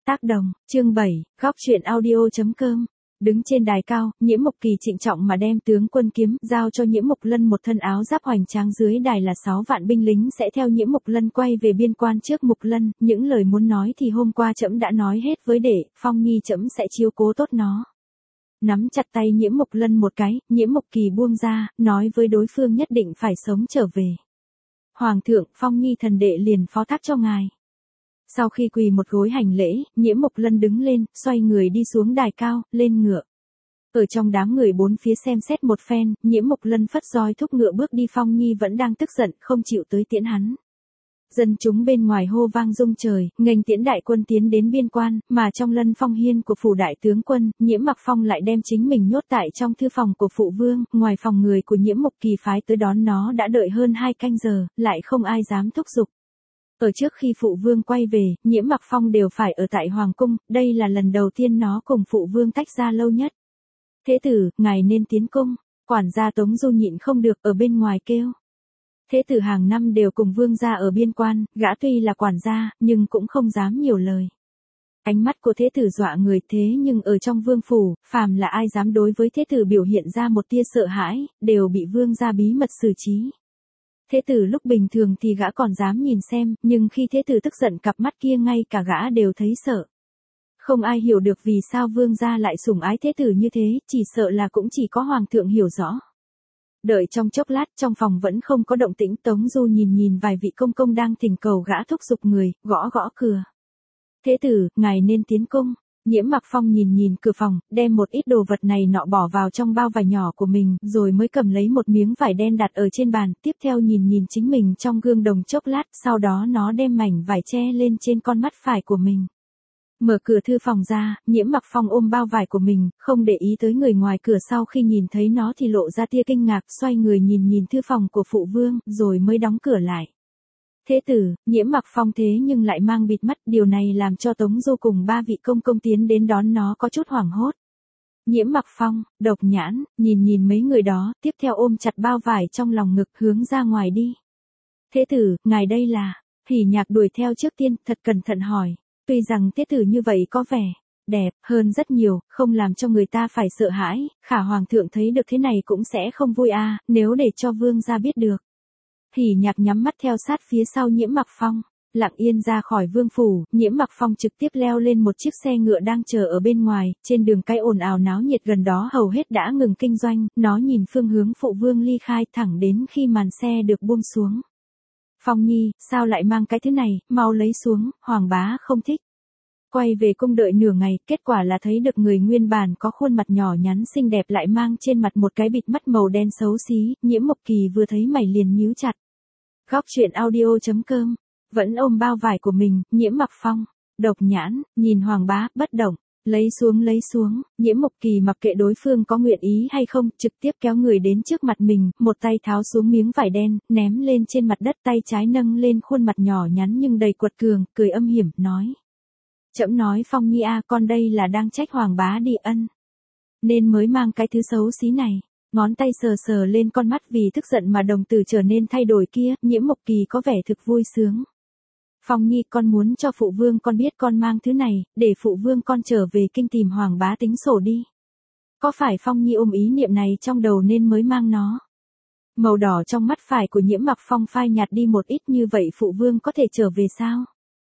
Tác đồng, chương 7, góc truyện audio.com. Đứng trên đài cao, Nhiễm Mộc Kỳ trịnh trọng mà đem tướng quân kiếm giao cho Nhiễm Mộc Lân một thân áo giáp hoành tráng, dưới đài là 6 vạn binh lính sẽ theo Nhiễm Mộc Lân quay về biên quan. Trước Mộc Lân, những lời muốn nói thì hôm qua trẫm đã nói hết với đệ, Phong Nhi trẫm sẽ chiếu cố tốt nó. Nắm chặt tay Nhiễm Mộc Lân một cái, Nhiễm Mộc Kỳ buông ra, nói với đối phương nhất định phải sống trở về. Hoàng thượng, Phong Nhi thần đệ liền phó thác cho ngài. Sau khi quỳ một gối hành lễ, Nhiễm Mộc Lân đứng lên, xoay người đi xuống đài cao, lên ngựa. Ở trong đám người bốn phía xem xét một phen, Nhiễm Mộc Lân phất roi thúc ngựa bước đi. Phong Nhi vẫn đang tức giận, không chịu tới tiễn hắn. Dân chúng bên ngoài hô vang rung trời, nghênh tiễn đại quân tiến đến biên quan, mà trong Lân Phong hiên của phủ đại tướng quân, Nhiễm Mặc Phong lại đem chính mình nhốt tại trong thư phòng của phụ vương. Ngoài phòng người của Nhiễm Mộc Kỳ phái tới đón nó đã đợi hơn 2 canh giờ, lại không ai dám thúc giục. Ở trước khi phụ vương quay về, Nhiễm Mặc Phong đều phải ở tại hoàng cung, đây là lần đầu tiên nó cùng phụ vương tách ra lâu nhất. Thế tử, ngài nên tiến cung. Quản gia Tống Du nhịn không được ở bên ngoài kêu. Thế tử hàng năm đều cùng vương gia ở biên quan, gã tuy là quản gia, nhưng cũng không dám nhiều lời. Ánh mắt của thế tử dọa người, thế nhưng ở trong vương phủ, phàm là ai dám đối với thế tử biểu hiện ra một tia sợ hãi, đều bị vương gia bí mật xử trí. Thế tử lúc bình thường thì gã còn dám nhìn xem, nhưng khi thế tử tức giận cặp mắt kia ngay cả gã đều thấy sợ. Không ai hiểu được vì sao vương gia lại sủng ái thế tử như thế, chỉ sợ là cũng chỉ có hoàng thượng hiểu rõ. Đợi trong chốc lát, trong phòng vẫn không có động tĩnh. Tống Du nhìn vài vị công công đang thỉnh cầu gã thúc giục người, gõ gõ cửa. Thế tử, ngài nên tiến cung. Nhiễm Mặc Phong nhìn cửa phòng, đem một ít đồ vật này nọ bỏ vào trong bao vải nhỏ của mình, rồi mới cầm lấy một miếng vải đen đặt ở trên bàn, tiếp theo nhìn chính mình trong gương đồng chốc lát, sau đó nó đem mảnh vải che lên trên con mắt phải của mình. Mở cửa thư phòng ra, Nhiễm Mặc Phong ôm bao vải của mình, không để ý tới người ngoài cửa. Sau khi nhìn thấy nó thì lộ ra tia kinh ngạc, xoay người nhìn thư phòng của phụ vương, rồi mới đóng cửa lại. Thế tử, Nhiễm Mặc Phong thế nhưng lại mang bịt mắt, điều này làm cho Tống Du cùng 3 vị công công tiến đến đón nó có chút hoảng hốt. Nhiễm Mặc Phong, độc nhãn, nhìn mấy người đó, tiếp theo ôm chặt bao vải trong lòng ngực hướng ra ngoài đi. Thế tử, ngài đây là, Hỉ Nhạc đuổi theo trước tiên, thật cẩn thận hỏi. Tuy rằng thế tử như vậy có vẻ đẹp hơn rất nhiều, không làm cho người ta phải sợ hãi, khả hoàng thượng thấy được thế này cũng sẽ không vui nếu để cho vương gia biết được. Hỉ Nhạc nhắm mắt theo sát phía sau Nhiễm Mặc Phong, lặng yên ra khỏi vương phủ. Nhiễm Mặc Phong trực tiếp leo lên một chiếc xe ngựa đang chờ ở bên ngoài, trên đường cái ồn ào náo nhiệt gần đó hầu hết đã ngừng kinh doanh. Nó nhìn phương hướng phụ vương ly khai thẳng đến khi màn xe được buông xuống. Phong Nhi, sao lại mang cái thứ này, mau lấy xuống, hoàng bá không thích. Quay về cung đợi nửa ngày, kết quả là thấy được người nguyên bản có khuôn mặt nhỏ nhắn xinh đẹp lại mang trên mặt một cái bịt mắt màu đen xấu xí. Nhiễm Mộc Kỳ vừa thấy mày liền nhíu chặt. Góc truyện audio.com. Vẫn ôm bao vải của mình, Nhiễm Mặc Phong, độc nhãn, nhìn hoàng bá, bất động. Lấy xuống, Nhiễm Mộc Kỳ mặc kệ đối phương có nguyện ý hay không, trực tiếp kéo người đến trước mặt mình, một tay tháo xuống miếng vải đen, ném lên trên mặt đất, tay trái nâng lên khuôn mặt nhỏ nhắn nhưng đầy quật cường, cười âm hiểm, nói. Trẫm nói Phong Nhi con đây là đang trách hoàng bá đi ân. Nên mới mang cái thứ xấu xí này. Ngón tay sờ lên con mắt vì tức giận mà đồng tử trở nên thay đổi kia, Nhiễm Mộc Kỳ có vẻ thực vui sướng. Phong Nhi, con muốn cho phụ vương con biết con mang thứ này, để phụ vương con trở về kinh tìm hoàng bá tính sổ đi. Có phải Phong Nhi ôm ý niệm này trong đầu nên mới mang nó? Màu đỏ trong mắt phải của Nhiễm Mặc Phong phai nhạt đi một ít, như vậy phụ vương có thể trở về sao?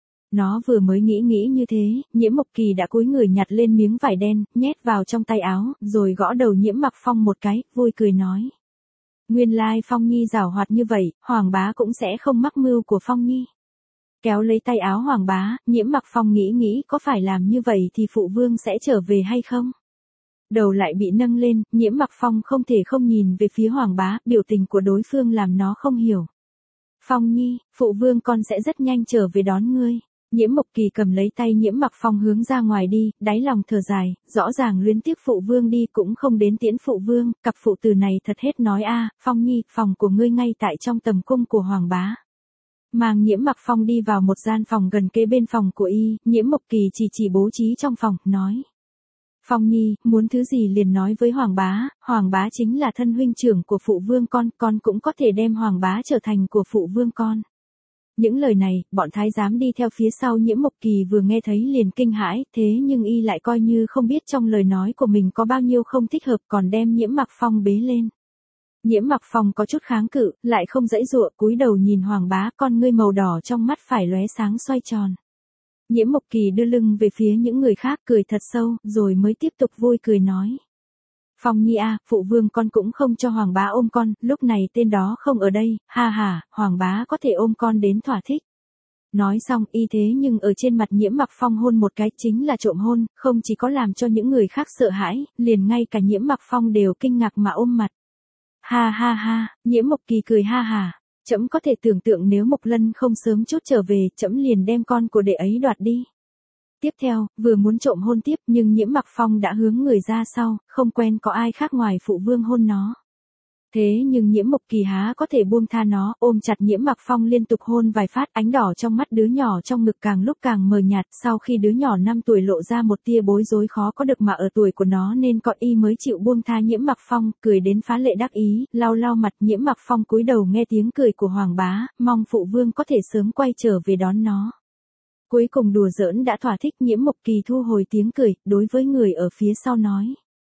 Nó vừa mới nghĩ như thế, Nhiễm Mộc Kỳ đã cúi người nhặt lên miếng vải đen, nhét vào trong tay áo, rồi gõ đầu Nhiễm Mặc Phong một cái, vui cười nói. Nguyên lai Phong Nhi giảo hoạt như vậy, hoàng bá cũng sẽ không mắc mưu của Phong Nhi. Kéo lấy tay áo hoàng bá, Nhiễm Mặc Phong nghĩ có phải làm như vậy thì phụ vương sẽ trở về hay không? Đầu lại bị nâng lên, Nhiễm Mặc Phong không thể không nhìn về phía hoàng bá, biểu tình của đối phương làm nó không hiểu. Phong Nhi, phụ vương con sẽ rất nhanh trở về đón ngươi. Nhiễm Mộc Kỳ cầm lấy tay Nhiễm Mặc Phong hướng ra ngoài đi, đáy lòng thở dài, rõ ràng luyến tiếc phụ vương đi cũng không đến tiễn phụ vương, cặp phụ tử này thật hết nói Phong Nhi, phòng của ngươi ngay tại trong tầm cung của hoàng bá. Mang Nhiễm Mặc Phong đi vào một gian phòng gần kế bên phòng của Nhiễm Mộc Kỳ chỉ bố trí trong phòng, nói. Phong Nhi, muốn thứ gì liền nói với hoàng bá chính là thân huynh trưởng của phụ vương con cũng có thể đem hoàng bá trở thành của phụ vương con. Những lời này, bọn thái giám đi theo phía sau Nhiễm Mộc Kỳ vừa nghe thấy liền kinh hãi, thế nhưng y lại coi như không biết trong lời nói của mình có bao nhiêu không thích hợp, còn đem Nhiễm Mặc Phong bế lên. Nhiễm Mặc Phong có chút kháng cự, lại không giãy giụa, cúi đầu nhìn Hoàng Bá, con ngươi màu đỏ trong mắt phải lóe sáng xoay tròn. Nhiễm Mộc Kỳ đưa lưng về phía những người khác, cười thật sâu, rồi mới tiếp tục vui cười nói. Phong Nhi a, phụ vương con cũng không cho Hoàng Bá ôm con, lúc này tên đó không ở đây, ha ha, Hoàng Bá có thể ôm con đến thỏa thích. Nói xong y thế nhưng ở trên mặt Nhiễm Mặc Phong hôn một cái, chính là trộm hôn, không chỉ có làm cho những người khác sợ hãi, liền ngay cả Nhiễm Mặc Phong đều kinh ngạc mà ôm mặt. Ha ha ha, Nhiễm Mộc Kỳ cười ha ha, trẫm có thể tưởng tượng nếu Mộc Lân không sớm chút trở về, trẫm liền đem con của đệ ấy đoạt đi. Tiếp theo, vừa muốn trộm hôn tiếp nhưng Nhiễm Mặc Phong đã hướng người ra sau, không quen có ai khác ngoài phụ vương hôn nó. Thế nhưng Nhiễm Mộc Kỳ há có thể buông tha nó, ôm chặt Nhiễm Mặc Phong liên tục hôn vài phát, ánh đỏ trong mắt đứa nhỏ trong ngực càng lúc càng mờ nhạt, sau khi đứa nhỏ 5 tuổi lộ ra một tia bối rối khó có được mà ở tuổi của nó nên có y mới chịu buông tha Nhiễm Mặc Phong, cười đến phá lệ đắc ý, lau lau mặt. Nhiễm Mặc Phong cúi đầu nghe tiếng cười của Hoàng Bá, mong phụ vương có thể sớm quay trở về đón nó. Cuối cùng đùa giỡn đã thỏa thích, Nhiễm Mộc Kỳ thu hồi tiếng cười, đối với người ở phía sau nói.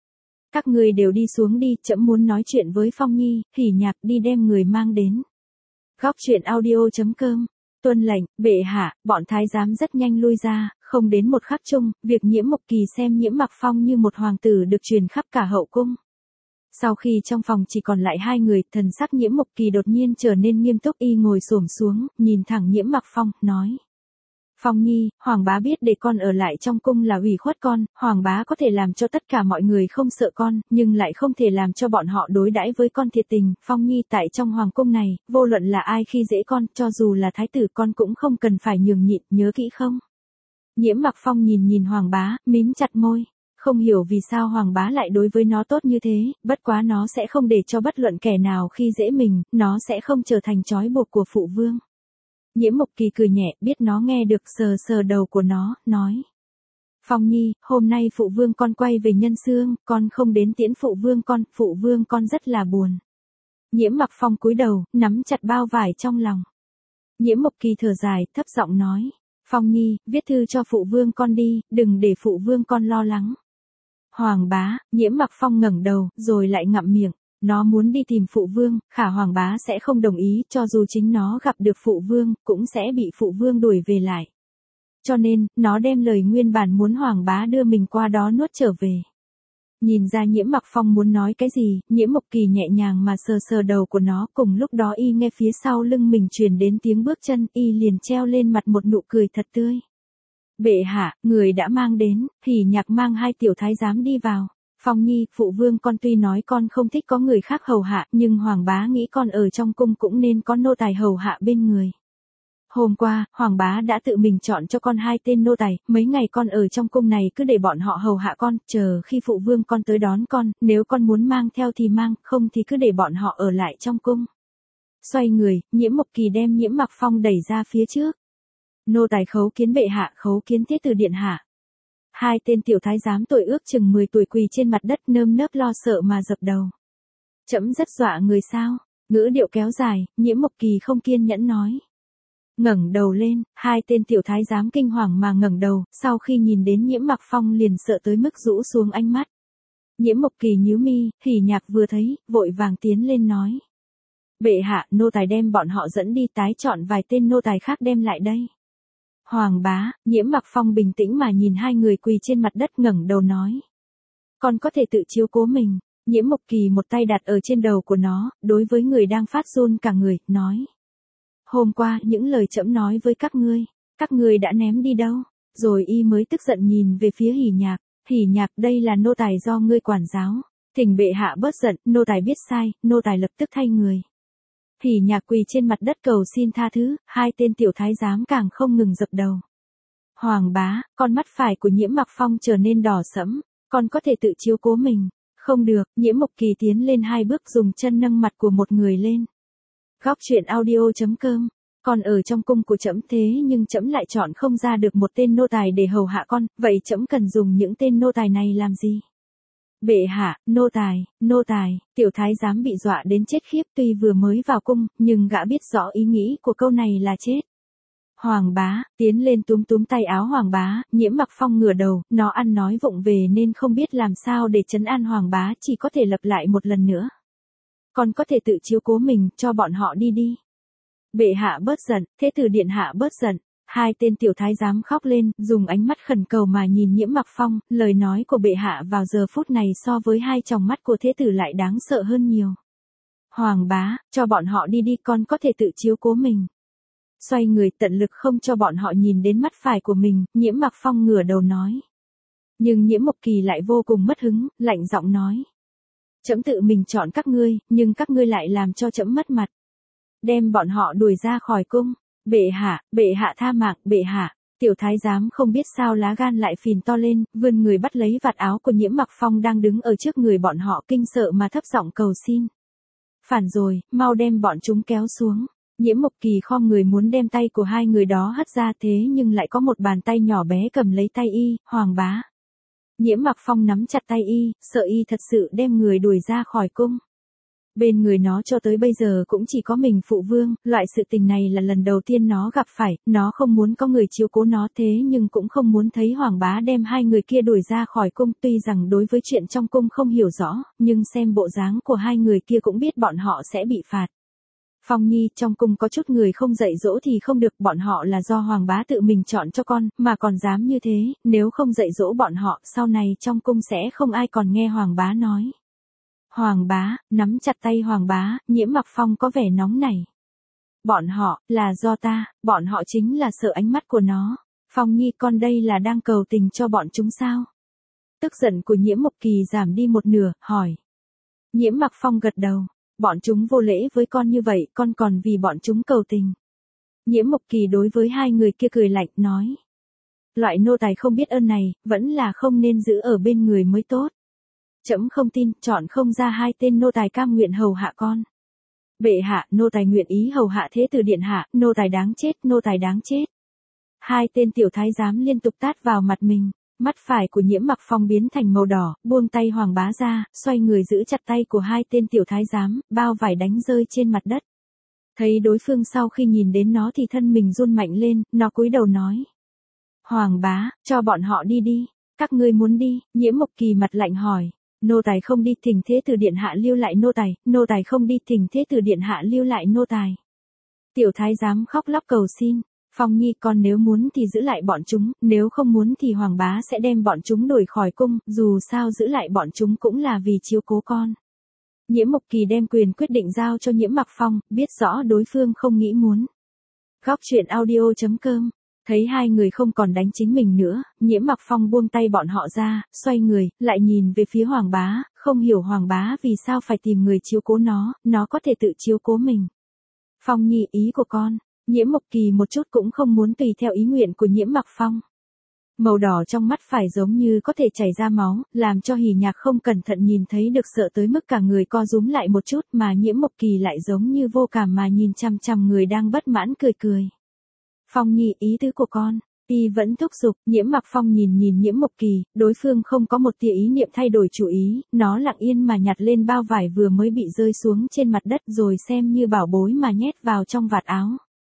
Các người đều đi xuống đi, trẫm muốn nói chuyện với Phong Nhi, Hỉ Nhạc đi đem người mang đến. Góc truyện audio.com, tuân lệnh, bệ hạ, bọn thái giám rất nhanh lui ra, không đến một khắc chung, việc Nhiễm Mộc Kỳ xem Nhiễm Mặc Phong như một hoàng tử được truyền khắp cả hậu cung. Sau khi trong phòng chỉ còn lại hai người, thần sắc Nhiễm Mộc Kỳ đột nhiên trở nên nghiêm túc, y ngồi xổm xuống, nhìn thẳng Nhiễm Mặc Phong, nói. Phong Nhi, Hoàng Bá biết để con ở lại trong cung là ủy khuất con, Hoàng Bá có thể làm cho tất cả mọi người không sợ con, nhưng lại không thể làm cho bọn họ đối đãi với con thiệt tình. Phong Nhi, tại trong hoàng cung này, vô luận là ai khi dễ con, cho dù là thái tử con cũng không cần phải nhường nhịn, nhớ kỹ không? Nhiễm Mặc Phong nhìn Hoàng Bá, mím chặt môi. Không hiểu vì sao Hoàng Bá lại đối với nó tốt như thế, bất quá nó sẽ không để cho bất luận kẻ nào khi dễ mình, nó sẽ không trở thành trói buộc của phụ vương. Nhiễm Mộc Kỳ cười nhẹ, biết nó nghe được, sờ sờ đầu của nó, nói. Phong Nhi, hôm nay phụ vương con quay về Nhân Xương, con không đến tiễn phụ vương con rất là buồn. Nhiễm Mặc Phong cúi đầu, nắm chặt bao vải trong lòng. Nhiễm Mộc Kỳ thở dài, thấp giọng nói. Phong Nhi, viết thư cho phụ vương con đi, đừng để phụ vương con lo lắng. Hoàng Bá, Nhiễm Mặc Phong ngẩng đầu, rồi lại ngậm miệng. Nó muốn đi tìm phụ vương, khả Hoàng Bá sẽ không đồng ý, cho dù chính nó gặp được phụ vương, cũng sẽ bị phụ vương đuổi về lại. Cho nên, nó đem lời nguyên bản muốn Hoàng Bá đưa mình qua đó nuốt trở về. Nhìn ra Nhiễm Mặc Phong muốn nói cái gì, Nhiễm Mộc Kỳ nhẹ nhàng mà sờ sờ đầu của nó, cùng lúc đó y nghe phía sau lưng mình truyền đến tiếng bước chân, y liền treo lên mặt một nụ cười thật tươi. Bệ hạ, người đã mang đến, Hỉ Nhạc mang hai tiểu thái giám đi vào. Phong Nhi, phụ vương con tuy nói con không thích có người khác hầu hạ, nhưng Hoàng Bá nghĩ con ở trong cung cũng nên có nô tài hầu hạ bên người. Hôm qua, Hoàng Bá đã tự mình chọn cho con hai tên nô tài, mấy ngày con ở trong cung này cứ để bọn họ hầu hạ con, chờ khi phụ vương con tới đón con, nếu con muốn mang theo thì mang, không thì cứ để bọn họ ở lại trong cung. Xoay người, Nhiễm Mộc Kỳ đem Nhiễm Mặc Phong đẩy ra phía trước. Nô tài khấu kiến bệ hạ, khấu kiến thế tử điện hạ. Hai tên tiểu thái giám tuổi ước chừng 10 tuổi quỳ trên mặt đất nơm nớp lo sợ mà dập đầu. Trẫm rất dọa người sao? Ngữ điệu kéo dài, Nhiễm Mộc Kỳ không kiên nhẫn nói. Ngẩng đầu lên, hai tên tiểu thái giám kinh hoàng mà ngẩng đầu, sau khi nhìn đến Nhiễm Mặc Phong liền sợ tới mức rũ xuống ánh mắt. Nhiễm Mộc Kỳ nhíu mi, Hỉ Nhạc vừa thấy, vội vàng tiến lên nói. Bệ hạ, nô tài đem bọn họ dẫn đi, tái chọn vài tên nô tài khác đem lại đây. Hoàng Bá, Nhiễm Mặc Phong bình tĩnh mà nhìn hai người quỳ trên mặt đất ngẩng đầu nói. Con có thể tự chiếu cố mình. Nhiễm Mộc Kỳ một tay đặt ở trên đầu của nó, đối với người đang phát run cả người, nói. Hôm qua, những lời trẫm nói với các ngươi đã ném đi đâu? Rồi y mới tức giận nhìn về phía Hỉ Nhạc. Hỉ Nhạc, đây là nô tài do ngươi quản giáo. Thỉnh bệ hạ bớt giận, nô tài biết sai, nô tài lập tức thay người. Hỉ Nhạc quỳ trên mặt đất cầu xin tha thứ, hai tên tiểu thái giám càng không ngừng dập đầu. Hoàng Bá, con mắt phải của Nhiễm Mặc Phong trở nên đỏ sẫm, con có thể tự chiếu cố mình. Không được, Nhiễm Mộc Kỳ tiến lên hai bước dùng chân nâng mặt của một người lên. Góc truyện audio.com, con ở trong cung của trẫm thế nhưng trẫm lại chọn không ra được một tên nô tài để hầu hạ con, vậy trẫm cần dùng những tên nô tài này làm gì? Bệ hạ, nô tài, tiểu thái giám bị dọa đến chết khiếp, tuy vừa mới vào cung, nhưng gã biết rõ ý nghĩ của câu này là chết. Hoàng bá, tiến lên túm túm tay áo Hoàng bá, Nhiễm Mặc Phong ngửa đầu, nó ăn nói vụng về nên không biết làm sao để trấn an Hoàng bá, chỉ có thể lặp lại một lần nữa. Con có thể tự chiếu cố mình, cho bọn họ đi đi. Bệ hạ bớt giận, thế tử điện hạ bớt giận. Hai tên tiểu thái giám khóc lên, dùng ánh mắt khẩn cầu mà nhìn Nhiễm Mặc Phong, lời nói của bệ hạ vào giờ phút này so với hai tròng mắt của thế tử lại đáng sợ hơn nhiều. Hoàng bá, cho bọn họ đi đi, con có thể tự chiếu cố mình. Xoay người tận lực không cho bọn họ nhìn đến mắt phải của mình, Nhiễm Mặc Phong ngửa đầu nói. Nhưng Nhiễm Mộc Kỳ lại vô cùng mất hứng, lạnh giọng nói. Trẫm tự mình chọn các ngươi, nhưng các ngươi lại làm cho trẫm mất mặt. Đem bọn họ đuổi ra khỏi cung. Bệ hạ tha mạng, bệ hạ. Tiểu thái giám không biết sao lá gan lại phìn to lên, vươn người bắt lấy vạt áo của Nhiễm Mặc Phong đang đứng ở trước người bọn họ, kinh sợ mà thấp giọng cầu xin. Phản rồi, mau đem bọn chúng kéo xuống. Nhiễm Mộc Kỳ khom người muốn đem tay của hai người đó hất ra, thế nhưng lại có một bàn tay nhỏ bé cầm lấy tay y. Hoàng bá. Nhiễm Mặc Phong nắm chặt tay y, sợ y thật sự đem người đuổi ra khỏi cung. Bên người nó cho tới bây giờ cũng chỉ có mình phụ vương, loại sự tình này là lần đầu tiên nó gặp phải, nó không muốn có người chiếu cố nó, thế nhưng cũng không muốn thấy Hoàng bá đem hai người kia đuổi ra khỏi cung. Tuy rằng đối với chuyện trong cung không hiểu rõ, nhưng xem bộ dáng của hai người kia cũng biết bọn họ sẽ bị phạt. Phong Nhi, trong cung có chút người không dạy dỗ thì không được, bọn họ là do Hoàng bá tự mình chọn cho con, mà còn dám như thế, nếu không dạy dỗ bọn họ, sau này trong cung sẽ không ai còn nghe Hoàng bá nói. Hoàng bá, nắm chặt tay Hoàng bá, Nhiễm Mặc Phong có vẻ nóng nảy. Bọn họ, là do ta, bọn họ chính là sợ ánh mắt của nó. Phong Nhi, con đây là đang cầu tình cho bọn chúng sao? Tức giận của Nhiễm Mộc Kỳ giảm đi một nửa, hỏi. Nhiễm Mặc Phong gật đầu. Bọn chúng vô lễ với con như vậy, con còn vì bọn chúng cầu tình. Nhiễm Mộc Kỳ đối với hai người kia cười lạnh, nói. Loại nô tài không biết ơn này, vẫn là không nên giữ ở bên người mới tốt. Trẫm không tin, chọn không ra hai tên nô tài cam nguyện hầu hạ con. Bệ hạ, nô tài nguyện ý hầu hạ thế tử điện hạ, nô tài đáng chết, nô tài đáng chết. Hai tên tiểu thái giám liên tục tát vào mặt mình. Mắt phải của Nhiễm Mặc Phong biến thành màu đỏ, buông tay Hoàng bá ra, xoay người giữ chặt tay của hai tên tiểu thái giám, bao vải đánh rơi trên mặt đất. Thấy đối phương sau khi nhìn đến nó thì thân mình run mạnh lên, nó cúi đầu nói. Hoàng bá, cho bọn họ đi đi. Các ngươi muốn đi? Nhiễm Mộc Kỳ mặt lạnh hỏi. Nô tài không đi, thỉnh thế tử điện hạ lưu lại nô tài không đi, thỉnh thế tử điện hạ lưu lại nô tài. Tiểu thái giám khóc lóc cầu xin. Phong Nhi, con nếu muốn thì giữ lại bọn chúng, nếu không muốn thì Hoàng bá sẽ đem bọn chúng đuổi khỏi cung, dù sao giữ lại bọn chúng cũng là vì chiếu cố con. Nhiễm Mộc Kỳ đem quyền quyết định giao cho Nhiễm Mặc Phong, biết rõ đối phương không nghĩ muốn. Góc truyện audio.com. Thấy hai người không còn đánh chính mình nữa, Nhiễm Mặc Phong buông tay bọn họ ra, xoay người, lại nhìn về phía Hoàng bá, không hiểu Hoàng bá vì sao phải tìm người chiếu cố nó có thể tự chiếu cố mình. Phong Nhi, ý của con. Nhiễm Mộc Kỳ một chút cũng không muốn tùy theo ý nguyện của Nhiễm Mặc Phong. Màu đỏ trong mắt phải giống như có thể chảy ra máu, làm cho Hỉ Nhạc không cẩn thận nhìn thấy được sợ tới mức cả người co rúm lại một chút, mà Nhiễm Mộc Kỳ lại giống như vô cảm mà nhìn chằm chằm người đang bất mãn cười cười. Phong Nhi, ý tứ của con. Y vẫn thúc giục. Nhiễm Mặc Phong nhìn Nhiễm Mộc Kỳ, đối phương không có một tia ý niệm thay đổi chủ ý, nó lặng yên mà nhặt lên bao vải vừa mới bị rơi xuống trên mặt đất rồi xem như bảo bối mà nhét vào trong vạt áo.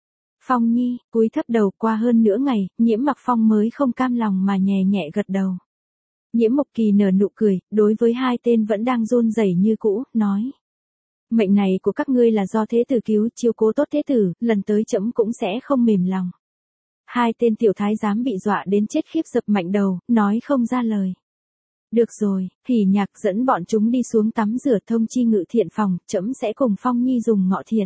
Phong Nhi, cúi thấp đầu. Qua hơn nửa ngày, Nhiễm Mặc Phong mới không cam lòng mà nhẹ nhẹ gật đầu. Nhiễm Mộc Kỳ nở nụ cười, đối với hai tên vẫn đang run rẩy như cũ, nói. Mệnh này của các ngươi là do thế tử cứu, chiếu cố tốt thế tử, lần tới trẫm cũng sẽ không mềm lòng. Hai tên tiểu thái giám bị dọa đến chết khiếp dập mạnh đầu, nói không ra lời. Được rồi, Hỉ Nhạc dẫn bọn chúng đi xuống tắm rửa, thông chi ngự thiện phòng, trẫm sẽ cùng Phong Nhi dùng ngọ thiện.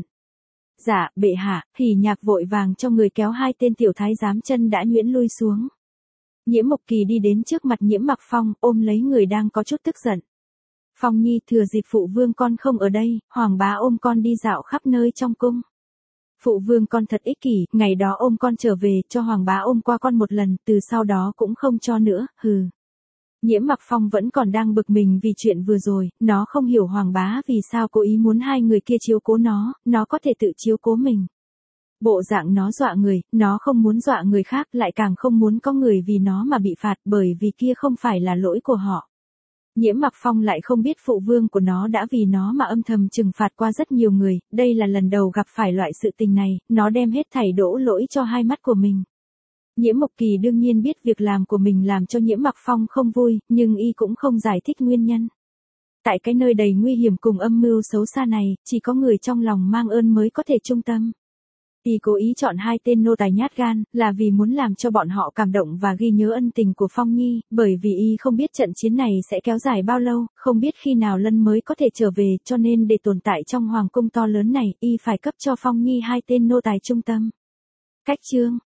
Dạ, bệ hạ. Hỉ Nhạc vội vàng cho người kéo hai tên tiểu thái giám chân đã nhuyễn lui xuống. Nhiễm Mộc Kỳ đi đến trước mặt Nhiễm Mặc Phong, ôm lấy người đang có chút tức giận. Phong Nhi, thừa dịp phụ vương con không ở đây, Hoàng bá ôm con đi dạo khắp nơi trong cung. Phụ vương con thật ích kỷ, ngày đó ôm con trở về, cho Hoàng bá ôm qua con một lần, từ sau đó cũng không cho nữa, hừ. Nhiễm Mặc Phong vẫn còn đang bực mình vì chuyện vừa rồi, nó không hiểu Hoàng bá vì sao cố ý muốn hai người kia chiếu cố nó có thể tự chiếu cố mình. Bộ dạng nó dọa người, nó không muốn dọa người khác, lại càng không muốn có người vì nó mà bị phạt, bởi vì kia không phải là lỗi của họ. Nhiễm Mặc Phong lại không biết phụ vương của nó đã vì nó mà âm thầm trừng phạt qua rất nhiều người, đây là lần đầu gặp phải loại sự tình này, nó đem hết thảy đổ lỗi cho hai mắt của mình. Nhiễm Mộc Kỳ đương nhiên biết việc làm của mình làm cho Nhiễm Mặc Phong không vui, nhưng y cũng không giải thích nguyên nhân. Tại cái nơi đầy nguy hiểm cùng âm mưu xấu xa này, chỉ có người trong lòng mang ơn mới có thể trung tâm. Y cố ý chọn hai tên nô tài nhát gan, là vì muốn làm cho bọn họ cảm động và ghi nhớ ân tình của Phong Nhi, bởi vì y không biết trận chiến này sẽ kéo dài bao lâu, không biết khi nào Lân mới có thể trở về, cho nên để tồn tại trong hoàng cung to lớn này, y phải cấp cho Phong Nhi hai tên nô tài trung tâm. Cách chương